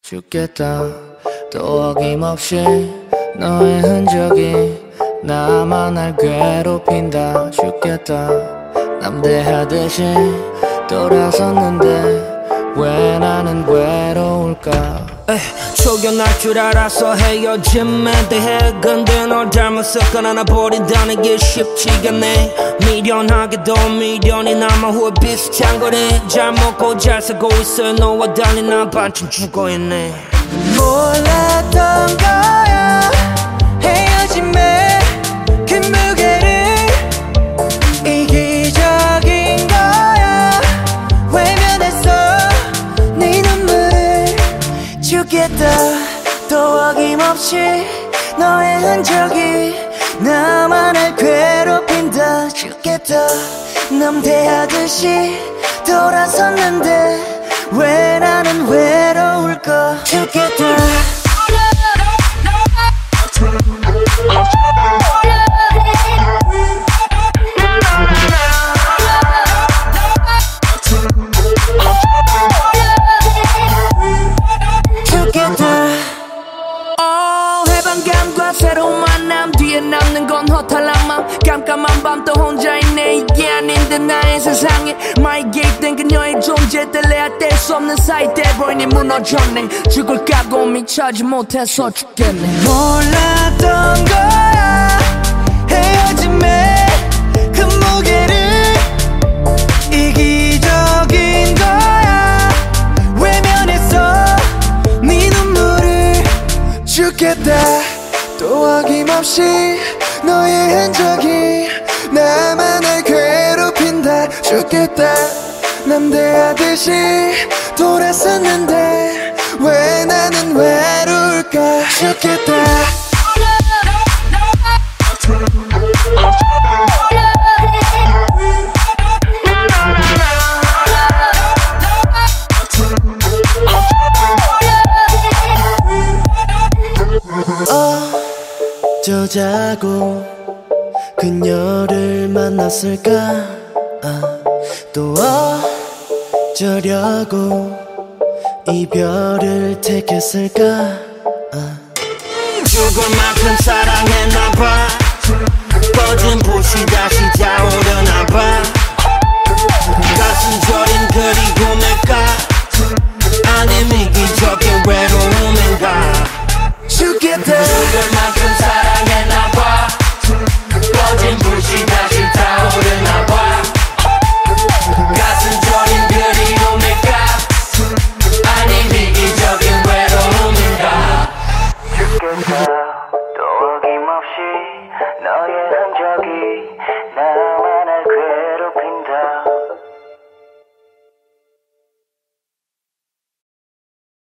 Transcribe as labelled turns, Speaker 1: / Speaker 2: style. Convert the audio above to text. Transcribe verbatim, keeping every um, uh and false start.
Speaker 1: 죽겠다 또 어김없이 너의 흔적이 나만 날 괴롭힌다. 죽겠다 남대하듯이 돌아섰는데 왜 나는 외로울까.
Speaker 2: 에이, 속여날 줄 알아서 헤어짐에 대해 근데 널 닮았을까 나 버린다는 게 쉽지가 않네. 미련하게도 미련이 남아 후회 비슷한 거네. 잘 먹고 잘 살고 있어 너와 달리 난 반쯤 죽어있네.
Speaker 3: 몰랐던 거야 헤어짐에 그 무게를 이기적인 거야 외면했어 네 눈물을. 죽겠다 또 어김없이 너의 흔적이 나만을 괴롭힌다. 죽겠다 남대하듯이 돌아섰는데 왜 나는 외로울까. 죽겠다
Speaker 2: 새로운 만남 뒤에 남는 건 허탈한 맘. 깜깜한 밤 또 혼자 있네. 이게 아닌데 나의 세상에 마이 개입된 그녀의 존재 뗄래야 뗄 수 없는 사이 돼버리니 무너졌네. 죽을 각오 미쳐지 못해서 죽겠네.
Speaker 3: 몰랐던 거야 헤어짐에 그 무게를 이기적인 거야 외면했어 네 눈물을. 죽겠다 또 어김없이 너의 흔적이 나만을 괴롭힌다. 죽겠다 남대하듯이 돌아섰는데 왜 나는 외로울까. 죽겠다 어쩌자고 그녀를 만났을까. 아, 또 어쩌려고 이별을 택했을까. 아.
Speaker 2: 죽을 만큼 사랑했나봐. 꺼진 불씨 다시 타오르는